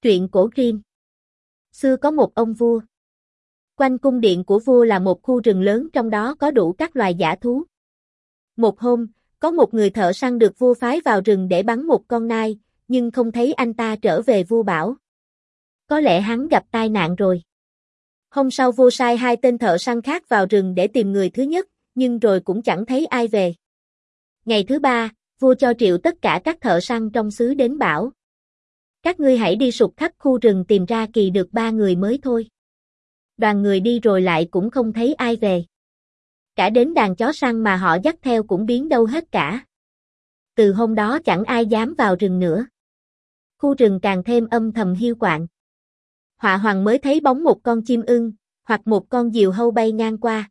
Truyện cổ Grimm. Xưa có một ông vua. Quanh cung điện của vua là một khu rừng lớn, trong đó có đủ các loài dã thú. Một hôm, có một người thợ săn được vua phái vào rừng để bắn một con nai, nhưng không thấy anh ta trở về. Vua bảo có lẽ hắn gặp tai nạn rồi. Hôm sau vua sai 2 tên thợ săn khác vào rừng để tìm người thứ nhất, nhưng rồi cũng chẳng thấy ai về. Ngày thứ 3, vua cho triệu tất cả các thợ săn trong xứ đến bảo: các ngươi hãy đi sục khắp khu rừng tìm ra kỳ được 3 người mới thôi. Đoàn người đi rồi lại cũng không thấy ai về. Cả đến đàn chó săn mà họ dắt theo cũng biến đâu hết cả. Từ hôm đó chẳng ai dám vào rừng nữa. Khu rừng càng thêm âm thầm hiu quạnh. Họa hoàng mới thấy bóng một con chim ưng, hoặc một con diều hâu bay ngang qua.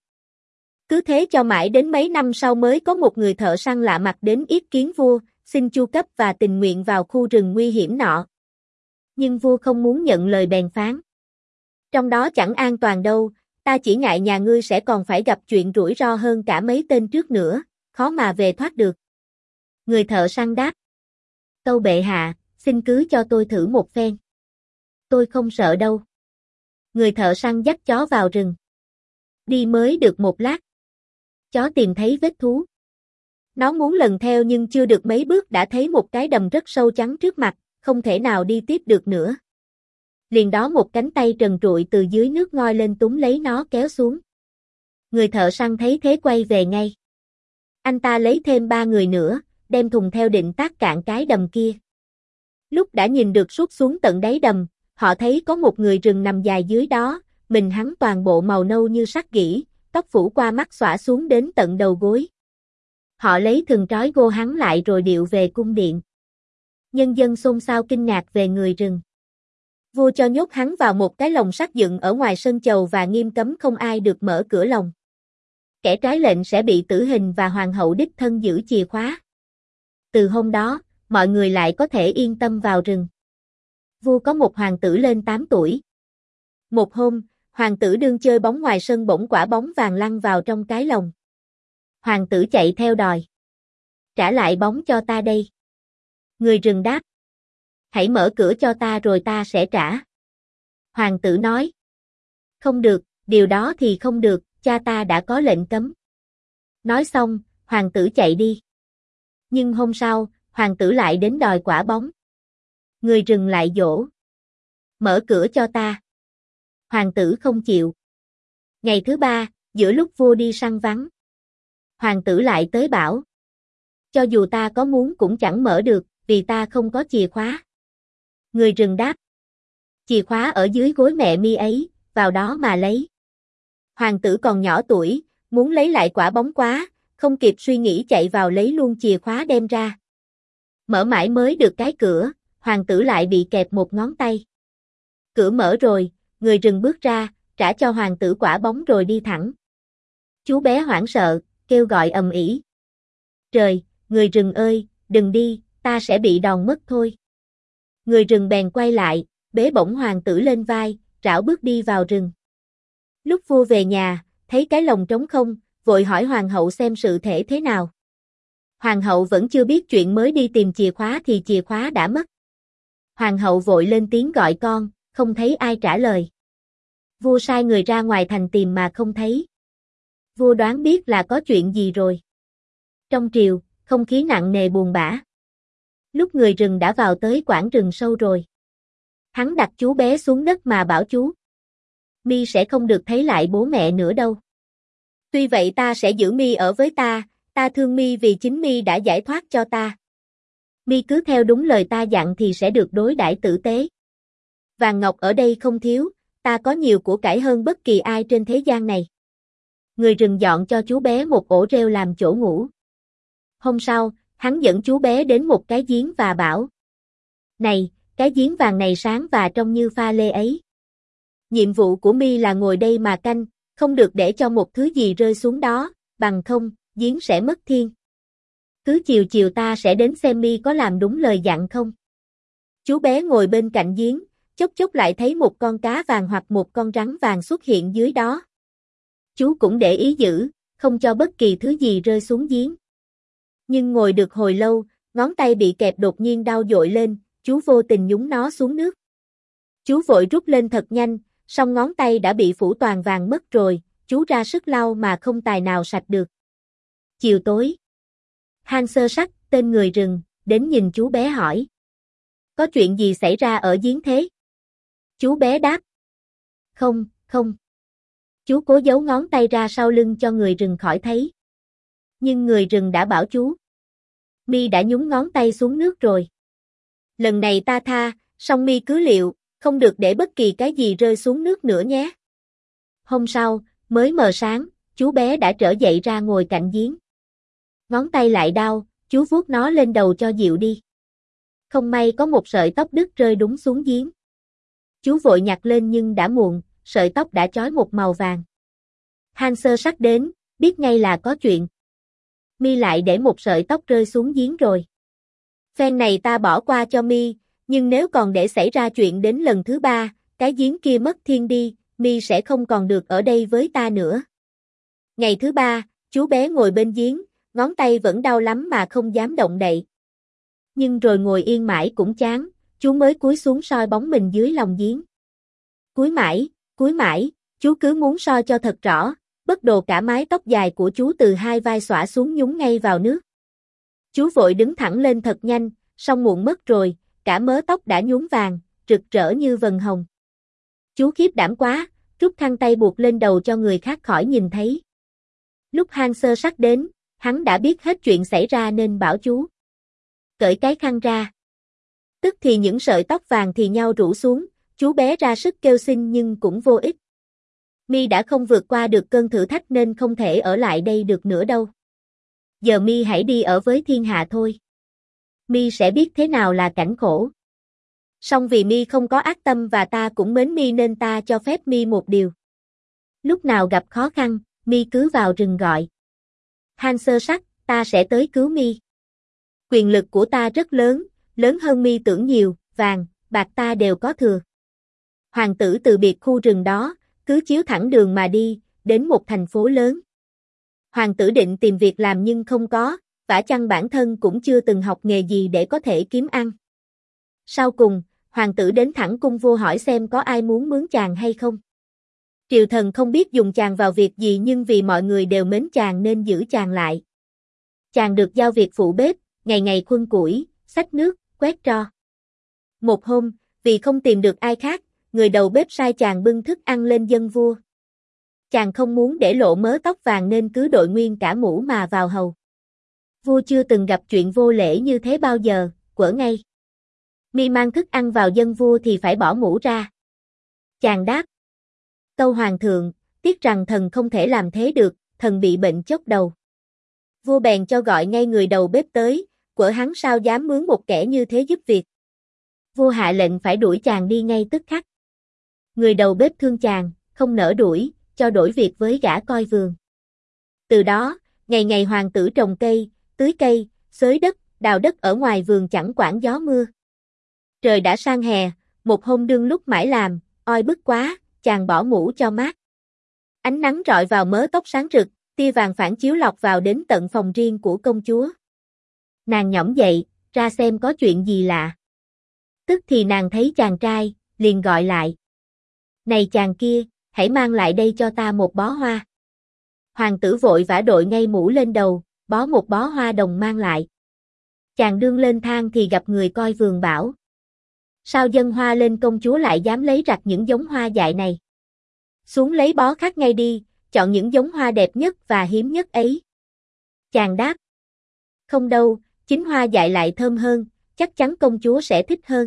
Cứ thế cho mãi đến mấy năm sau mới có một người thợ săn lạ mặt đến yết kiến vua, xin chu cấp và tình nguyện vào khu rừng nguy hiểm nọ. Nhưng vua không muốn nhận lời, bèn phán: trong đó chẳng an toàn đâu, ta chỉ ngại nhà ngươi sẽ còn phải gặp chuyện rủi ro hơn cả mấy tên trước nữa, khó mà về thoát được. Người thợ săn đáp: tâu bệ hạ, xin cứ cho tôi thử một phen. Tôi không sợ đâu. Người thợ săn dắt chó vào rừng. Đi mới được một lát, chó tìm thấy vết thú. Nó muốn lần theo nhưng chưa được mấy bước đã thấy một cái đầm rất sâu chắn trước mặt, không thể nào đi tiếp được nữa. Liền đó một cánh tay trần trụi từ dưới nước ngoi lên túm lấy nó kéo xuống. Người thợ săn thấy thế quay về ngay. Anh ta lấy thêm 3 người nữa, đem thùng theo định tác cạn cái đầm kia. Lúc đã nhìn được suốt xuống tận đáy đầm, họ thấy có một người rừng nằm dài dưới đó, mình hắn toàn bộ màu nâu như sắt gỉ, tóc phủ qua mắt xõa xuống đến tận đầu gối. Họ lấy thừng trói gô hắn lại rồi điệu về cung điện. Nhân dân xôn xao kinh ngạc về người rừng. Vua cho nhốt hắn vào một cái lồng sắt dựng ở ngoài sân chầu và nghiêm cấm không ai được mở cửa lồng. Kẻ trái lệnh sẽ bị tử hình và hoàng hậu đích thân giữ chìa khóa. Từ hôm đó, mọi người lại có thể yên tâm vào rừng. Vua có một hoàng tử lên 8 tuổi. Một hôm, hoàng tử đương chơi bóng ngoài sân, bỗng quả bóng vàng lăn vào trong cái lồng. Hoàng tử chạy theo đòi: trả lại bóng cho ta đây. Người rừng đáp: hãy mở cửa cho ta rồi ta sẽ trả. Hoàng tử nói: không được, điều đó thì không được, cha ta đã có lệnh cấm. Nói xong, hoàng tử chạy đi. Nhưng hôm sau, hoàng tử lại đến đòi quả bóng. Người rừng lại dỗ: mở cửa cho ta. Hoàng tử không chịu. Ngày thứ 3, giữa lúc vua đi săn vắng, hoàng tử lại tới bảo: cho dù ta có muốn cũng chẳng mở được, vì ta không có chìa khóa. Người rừng đáp: chìa khóa ở dưới gối mẹ mi ấy, vào đó mà lấy. Hoàng tử còn nhỏ tuổi, muốn lấy lại quả bóng quá, không kịp suy nghĩ chạy vào lấy luôn chìa khóa đem ra. Mở mãi mới được cái cửa, hoàng tử lại bị kẹp một ngón tay. Cửa mở rồi, người rừng bước ra, trả cho hoàng tử quả bóng rồi đi thẳng. Chú bé hoảng sợ, kêu gọi ầm ĩ: trời, người rừng ơi, đừng đi, ta sẽ bị đòn mất thôi. Người rừng bèn quay lại, bế bổng hoàng tử lên vai, rảo bước đi vào rừng. Lúc vua về nhà, thấy cái lồng trống không, vội hỏi hoàng hậu xem sự thể thế nào. Hoàng hậu vẫn chưa biết chuyện, mới đi tìm chìa khóa thì chìa khóa đã mất. Hoàng hậu vội lên tiếng gọi con, không thấy ai trả lời. Vua sai người ra ngoài thành tìm mà không thấy. Vua đoán biết là có chuyện gì rồi. Trong triều, không khí nặng nề buồn bã. Lúc người rừng đã vào tới quảng rừng sâu rồi. Hắn đặt chú bé xuống đất mà bảo chú: mi sẽ không được thấy lại bố mẹ nữa đâu. Tuy vậy ta sẽ giữ mi ở với ta thương mi vì chính mi đã giải thoát cho ta. Mi cứ theo đúng lời ta dặn thì sẽ được đối đãi tử tế. Vàng ngọc ở đây không thiếu, ta có nhiều của cải hơn bất kỳ ai trên thế gian này. Người rừng dọn cho chú bé một ổ rêu làm chỗ ngủ. Hôm sau, hắn dẫn chú bé đến một cái giếng và bảo: này, cái giếng vàng này sáng và trông như pha lê ấy. Nhiệm vụ của mi là ngồi đây mà canh, không được để cho một thứ gì rơi xuống đó, bằng không, giếng sẽ mất thiên. Cứ chiều chiều ta sẽ đến xem mi có làm đúng lời dặn không. Chú bé ngồi bên cạnh giếng, chốc chốc lại thấy một con cá vàng hoặc một con rắn vàng xuất hiện dưới đó. Chú cũng để ý giữ, không cho bất kỳ thứ gì rơi xuống giếng. Nhưng ngồi được hồi lâu, ngón tay bị kẹp đột nhiên đau dội lên, chú vô tình nhúng nó xuống nước. Chú vội rút lên thật nhanh, song ngón tay đã bị phủ toàn vàng mất rồi, chú ra sức lau mà không tài nào sạch được. Chiều tối, Han Sơ Sắc, tên người rừng, đến nhìn chú bé hỏi. Có chuyện gì xảy ra ở giếng thế? Chú bé đáp. Không, không. Chú cố giấu ngón tay ra sau lưng cho người rừng khỏi thấy. Nhưng người rừng đã bảo chú. Mi đã nhúng ngón tay xuống nước rồi. Lần này ta tha, song Mi cứ liệu, không được để bất kỳ cái gì rơi xuống nước nữa nhé. Hôm sau, mới mờ sáng, chú bé đã trở dậy ra ngồi cạnh giếng. Ngón tay lại đau, chú vuốt nó lên đầu cho dịu đi. Không may có một sợi tóc đứt rơi đúng xuống giếng. Chú vội nhặt lên nhưng đã muộn, sợi tóc đã chói một màu vàng. Han Sơ Sắc đến, biết ngay là có chuyện. Mi lại để một sợi tóc rơi xuống giếng rồi. Phen này ta bỏ qua cho Mi, nhưng nếu còn để xảy ra chuyện đến lần thứ 3, cái giếng kia mất thiên đi, Mi sẽ không còn được ở đây với ta nữa. Ngày thứ 3, chú bé ngồi bên giếng, ngón tay vẫn đau lắm mà không dám động đậy. Nhưng rồi ngồi yên mãi cũng chán, chú mới cúi xuống soi bóng mình dưới lòng giếng. Cúi mãi, chú cứ muốn soi cho thật rõ, bất đồ cả mái tóc dài của chú từ hai vai xõa xuống nhúng ngay vào nước. Chú vội đứng thẳng lên thật nhanh, song muộn mất rồi, cả mớ tóc đã nhuốm vàng, rực rỡ như vầng hồng. Chú khiếp đảm quá, rút khăn tay buộc lên đầu cho người khác khỏi nhìn thấy. Lúc Han Sơ Sắc đến, hắn đã biết hết chuyện xảy ra nên bảo chú cởi cái khăn ra. Tức thì những sợi tóc vàng thì nhau rủ xuống, chú bé ra sức kêu xin nhưng cũng vô ích. Mi đã không vượt qua được cơn thử thách nên không thể ở lại đây được nữa đâu. Giờ Mi hãy đi ở với thiên hạ thôi. Mi sẽ biết thế nào là cảnh khổ. Song vì Mi không có ác tâm và ta cũng mến Mi nên ta cho phép Mi một điều. Lúc nào gặp khó khăn, Mi cứ vào rừng gọi. Han Sơ Sắc, ta sẽ tới cứu Mi. Quyền lực của ta rất lớn, lớn hơn Mi tưởng nhiều, vàng, bạc ta đều có thừa. Hoàng tử từ biệt khu rừng đó, cứ chiếu thẳng đường mà đi, đến một thành phố lớn. Hoàng tử định tìm việc làm nhưng không có, vả chăng bản thân cũng chưa từng học nghề gì để có thể kiếm ăn. Sau cùng, hoàng tử đến thẳng cung vua hỏi xem có ai muốn mướn chàng hay không. Triều thần không biết dùng chàng vào việc gì nhưng vì mọi người đều mến chàng nên giữ chàng lại. Chàng được giao việc phụ bếp, ngày ngày khuân củi, xách nước, quét tro. Một hôm, vì không tìm được ai khác, người đầu bếp sai chàng bưng thức ăn lên dâng vua. Chàng không muốn để lộ mớ tóc vàng nên cứ đội nguyên cả mũ mà vào hầu. Vua chưa từng gặp chuyện vô lễ như thế bao giờ, quở ngay. Mi mang thức ăn vào dâng vua thì phải bỏ mũ ra. Chàng đáp. Tâu hoàng thượng, tiếc rằng thần không thể làm thế được, thần bị bệnh chốc đầu. Vua bèn cho gọi ngay người đầu bếp tới, quở hắn sao dám mướn một kẻ như thế giúp việc. Vua hạ lệnh phải đuổi chàng đi ngay tức khắc. Người đầu bếp thương chàng, không nỡ đuổi, cho đổi việc với gã coi vườn. Từ đó, ngày ngày hoàng tử trồng cây, tưới cây, xới đất, đào đất ở ngoài vườn chẳng quản gió mưa. Trời đã sang hè, một hôm đương lúc mãi làm, oi bức quá, chàng bỏ mũ cho mát. Ánh nắng rọi vào mớ tóc sáng rực, tia vàng phản chiếu lọt vào đến tận phòng riêng của công chúa. Nàng nhõm dậy, ra xem có chuyện gì lạ. Tức thì nàng thấy chàng trai, liền gọi lại. Này chàng kia, hãy mang lại đây cho ta một bó hoa. Hoàng tử vội vã đội ngay mũ lên đầu, bó một bó hoa đồng mang lại. Chàng đương lên thang thì gặp người coi vườn bảo. Sao dâng hoa lên công chúa lại dám lấy rặt những giống hoa dại này? Xuống lấy bó khác ngay đi, chọn những giống hoa đẹp nhất và hiếm nhất ấy. Chàng đáp. Không đâu, chính hoa dại lại thơm hơn, chắc chắn công chúa sẽ thích hơn.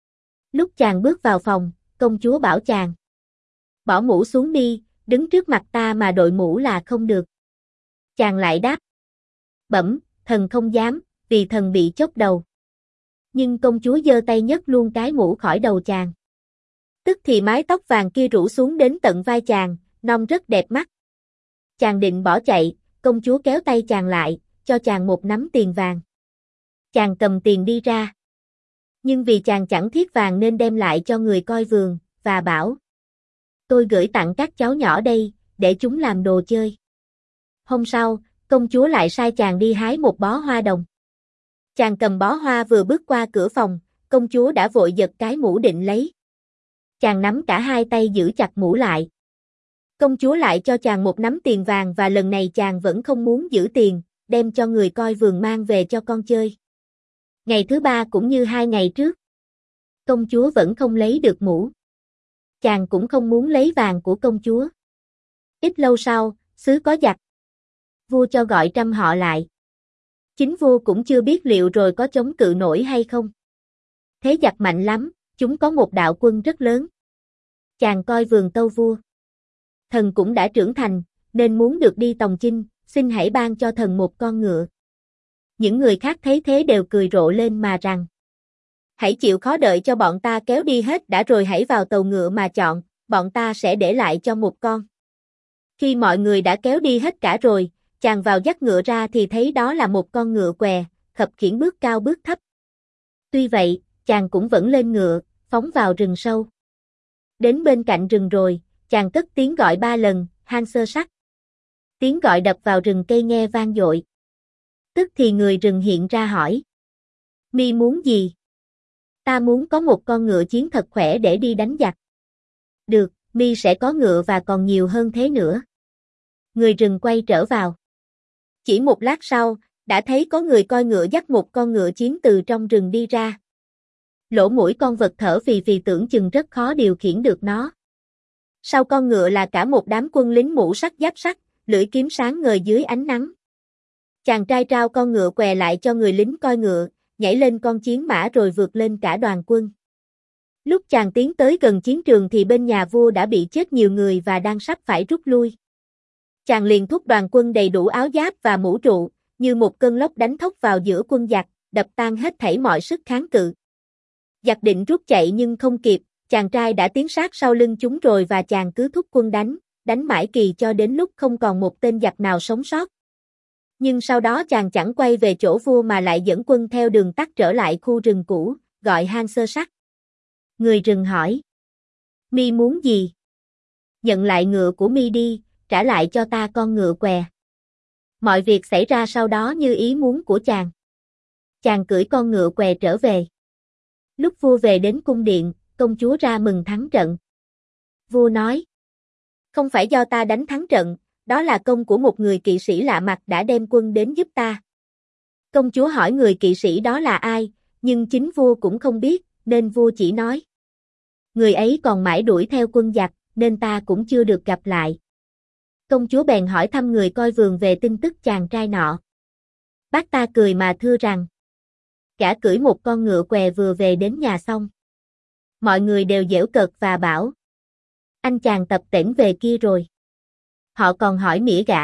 Lúc chàng bước vào phòng, công chúa bảo chàng. Bỏ mũ xuống đi, đứng trước mặt ta mà đội mũ là không được. Chàng lại đáp. Bẩm, thần không dám, vì thần bị chốc đầu. Nhưng công chúa giơ tay nhấc luôn cái mũ khỏi đầu chàng. Tức thì mái tóc vàng kia rủ xuống đến tận vai chàng, non rất đẹp mắt. Chàng định bỏ chạy, công chúa kéo tay chàng lại, cho chàng một nắm tiền vàng. Chàng cầm tiền đi ra. Nhưng vì chàng chẳng thiết vàng nên đem lại cho người coi vườn, và bảo. Tôi gửi tặng các cháu nhỏ đây, để chúng làm đồ chơi. Hôm sau, công chúa lại sai chàng đi hái một bó hoa đồng. Chàng cầm bó hoa vừa bước qua cửa phòng, công chúa đã vội giật cái mũ định lấy. Chàng nắm cả hai tay giữ chặt mũ lại. Công chúa lại cho chàng một nắm tiền vàng và lần này chàng vẫn không muốn giữ tiền, đem cho người coi vườn mang về cho con chơi. Ngày thứ ba cũng như 2 ngày trước. Công chúa vẫn không lấy được mũ. Chàng cũng không muốn lấy vàng của công chúa. Ít lâu sau, xứ có giặc. Vua cho gọi trăm họ lại. Chính vua cũng chưa biết liệu rồi có chống cự nổi hay không. Thế giặc mạnh lắm, chúng có một đạo quân rất lớn. Chàng coi vườn tâu vua. Thần cũng đã trưởng thành, nên muốn được đi tòng chinh, xin hãy ban cho thần một con ngựa. Những người khác thấy thế đều cười rộ lên mà rằng: hãy chịu khó đợi cho bọn ta kéo đi hết đã rồi hãy vào tàu ngựa mà chọn, bọn ta sẽ để lại cho một con. Khi mọi người đã kéo đi hết cả rồi, chàng vào dắt ngựa ra thì thấy đó là một con ngựa què, khập khiễng bước cao bước thấp. Tuy vậy, chàng cũng vẫn lên ngựa, phóng vào rừng sâu. Đến bên cạnh rừng rồi, chàng cất tiếng gọi 3 lần, Han Sơ Sắc. Tiếng gọi đập vào rừng cây nghe vang dội. Tức thì người rừng hiện ra hỏi: mi muốn gì? Ta muốn có một con ngựa chiến thật khỏe để đi đánh giặc. Được, mi sẽ có ngựa và còn nhiều hơn thế nữa. Người rừng quay trở vào. Chỉ một lát sau, đã thấy có người coi ngựa dắt một con ngựa chiến từ trong rừng đi ra. Lỗ mũi con vật thở phì phì tưởng chừng rất khó điều khiển được nó. Sau con ngựa là cả một đám quân lính mũ sắt giáp sắt, lưỡi kiếm sáng ngời dưới ánh nắng. Chàng trai trao con ngựa què lại cho người lính coi ngựa, nhảy lên con chiến mã rồi vượt lên cả đoàn quân. Lúc chàng tiến tới gần chiến trường thì bên nhà vua đã bị chết nhiều người và đang sắp phải rút lui. Chàng liền thúc đoàn quân đầy đủ áo giáp và mũ trụ, như một cơn lốc đánh thốc vào giữa quân giặc, đập tan hết thảy mọi sức kháng cự. Giặc định rút chạy nhưng không kịp, chàng trai đã tiến sát sau lưng chúng rồi và chàng cứ thúc quân đánh mãi kỳ cho đến lúc không còn một tên giặc nào sống sót. Nhưng sau đó chàng chẳng quay về chỗ vua mà lại dẫn quân theo đường tắt trở lại khu rừng cũ, gọi Han Sơ Sắc. Người rừng hỏi: mi muốn gì? Nhận lại ngựa của mi đi, trả lại cho ta con ngựa què. Mọi việc xảy ra sau đó như ý muốn của chàng. Chàng cưỡi con ngựa què trở về. Lúc vua về đến cung điện, công chúa ra mừng thắng trận. Vua nói: không phải do ta đánh thắng trận, đó là công của một người kỵ sĩ lạ mặt đã đem quân đến giúp ta. Công chúa hỏi người kỵ sĩ đó là ai, nhưng chính vua cũng không biết, nên vua chỉ nói: người ấy còn mãi đuổi theo quân giặc, nên ta cũng chưa được gặp lại. Công chúa bèn hỏi thăm người coi vườn về tin tức chàng trai nọ. Bác ta cười mà thưa rằng: gã cưỡi một con ngựa què vừa về đến nhà xong. Mọi người đều giễu cợt và bảo: anh chàng tập tễnh về kia rồi. Họ còn hỏi mỉa gã: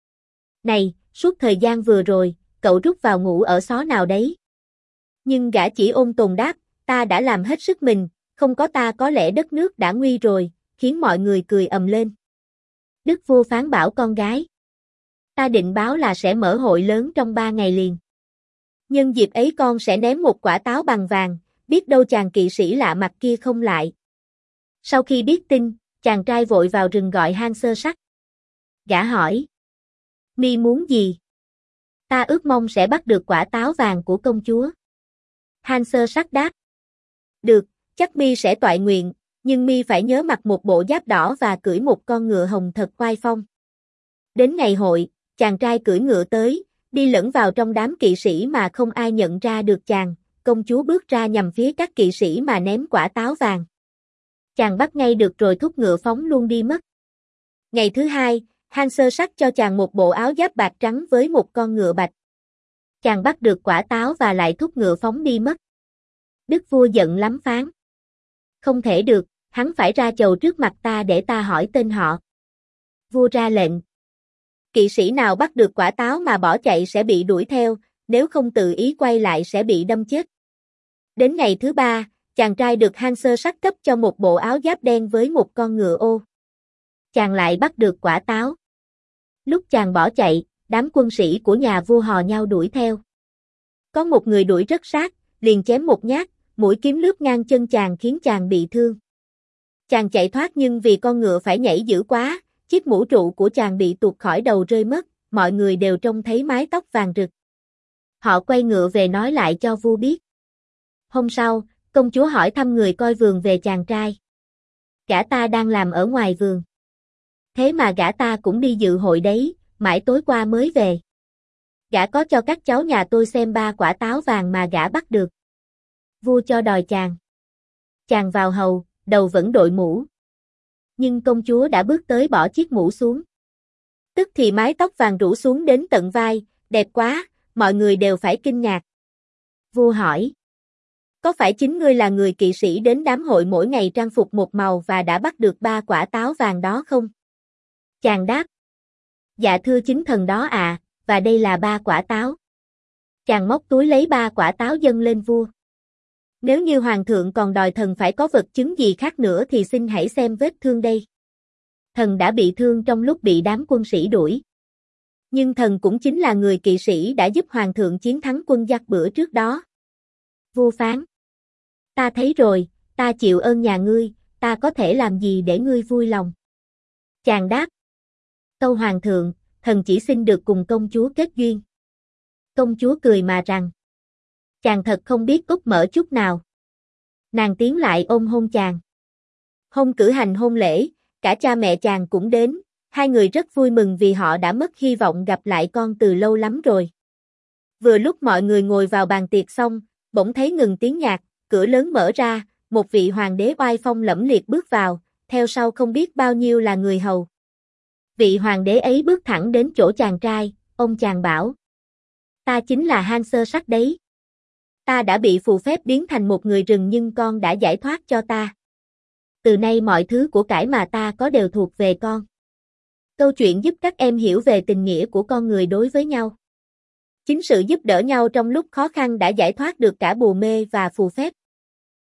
này, suốt thời gian vừa rồi, cậu rút vào ngủ ở xó nào đấy? Nhưng gã chỉ ôn tồn đáp: ta đã làm hết sức mình, không có ta có lẽ đất nước đã nguy rồi, khiến mọi người cười ầm lên. Đức vua phán bảo con gái: ta định báo là sẽ mở hội lớn trong 3 ngày liền. Nhân dịp ấy con sẽ ném một quả táo bằng vàng, biết đâu chàng kỵ sĩ lạ mặt kia không lại. Sau khi biết tin, chàng trai vội vào rừng gọi Han Sơ Sắc. Gã hỏi: mi muốn gì? Ta ước mong sẽ bắt được quả táo vàng của công chúa. Han Sơ Sắc đáp: được, chắc mi sẽ toại nguyện, nhưng mi phải nhớ mặc một bộ giáp đỏ và cưỡi một con ngựa hồng thật oai phong. Đến ngày hội, chàng trai cưỡi ngựa tới, đi lẫn vào trong đám kỵ sĩ mà không ai nhận ra được chàng. Công chúa bước ra nhằm phía các kỵ sĩ mà ném quả táo vàng. Chàng bắt ngay được rồi thúc ngựa phóng luôn đi mất. Ngày thứ hai, Han Sơ Sắc cho chàng một bộ áo giáp bạc trắng với một con ngựa bạch. Chàng bắt được quả táo và lại thúc ngựa phóng đi mất. Đức vua giận lắm phán: không thể được, hắn phải ra chầu trước mặt ta để ta hỏi tên họ. Vua ra lệnh: kỵ sĩ nào bắt được quả táo mà bỏ chạy sẽ bị đuổi theo, nếu không tự ý quay lại sẽ bị đâm chết. Đến ngày thứ ba, chàng trai được Han Sơ Sắc cấp cho một bộ áo giáp đen với một con ngựa ô. Chàng lại bắt được quả táo. Lúc chàng bỏ chạy, đám quân sĩ của nhà vua hò nhau đuổi theo. Có một người đuổi rất sát, liền chém một nhát, mũi kiếm lướt ngang chân chàng khiến chàng bị thương. Chàng chạy thoát nhưng vì con ngựa phải nhảy dữ quá, chiếc mũ trụ của chàng bị tuột khỏi đầu rơi mất, mọi người đều trông thấy mái tóc vàng rực. Họ quay ngựa về nói lại cho vua biết. Hôm sau, công chúa hỏi thăm người coi vườn về chàng trai. Gã ta đang làm ở ngoài vườn. Thế mà gã ta cũng đi dự hội đấy, mãi tối qua mới về. Gã có cho các cháu nhà tôi xem 3 quả táo vàng mà gã bắt được. Vua cho đòi chàng. Chàng vào hầu, đầu vẫn đội mũ. Nhưng công chúa đã bước tới bỏ chiếc mũ xuống. Tức thì mái tóc vàng rủ xuống đến tận vai, đẹp quá, mọi người đều phải kinh ngạc. Vua hỏi. Có phải chính ngươi là người kỵ sĩ đến đám hội mỗi ngày trang phục một màu và đã bắt được 3 quả táo vàng đó không? Chàng đáp. Dạ thưa chính thần đó ạ, và đây là 3 quả táo. Chàng móc túi lấy 3 quả táo dâng lên vua. Nếu như hoàng thượng còn đòi thần phải có vật chứng gì khác nữa thì xin hãy xem vết thương đây. Thần đã bị thương trong lúc bị đám quân sĩ đuổi. Nhưng thần cũng chính là người kỵ sĩ đã giúp hoàng thượng chiến thắng quân giặc bữa trước đó. Vua phán. Ta thấy rồi, ta chịu ơn nhà ngươi, ta có thể làm gì để ngươi vui lòng? Chàng đáp. Tâu hoàng thượng, thần chỉ xin được cùng công chúa kết duyên. Công chúa cười mà rằng. Chàng thật không biết úp mở chút nào. Nàng tiến lại ôm hôn chàng. Hôm cử hành hôn lễ, cả cha mẹ chàng cũng đến, hai người rất vui mừng vì họ đã mất hy vọng gặp lại con từ lâu lắm rồi. Vừa lúc mọi người ngồi vào bàn tiệc xong, bỗng thấy ngừng tiếng nhạc, cửa lớn mở ra, một vị hoàng đế oai phong lẫm liệt bước vào, theo sau không biết bao nhiêu là người hầu. Vị hoàng đế ấy bước thẳng đến chỗ chàng trai, ông chàng bảo. Ta chính là Han Sơ Sắc đấy. Ta đã bị phù phép biến thành một người rừng nhưng con đã giải thoát cho ta. Từ nay mọi thứ của cải mà ta có đều thuộc về con. Câu chuyện giúp các em hiểu về tình nghĩa của con người đối với nhau. Chính sự giúp đỡ nhau trong lúc khó khăn đã giải thoát được cả bùa mê và phù phép.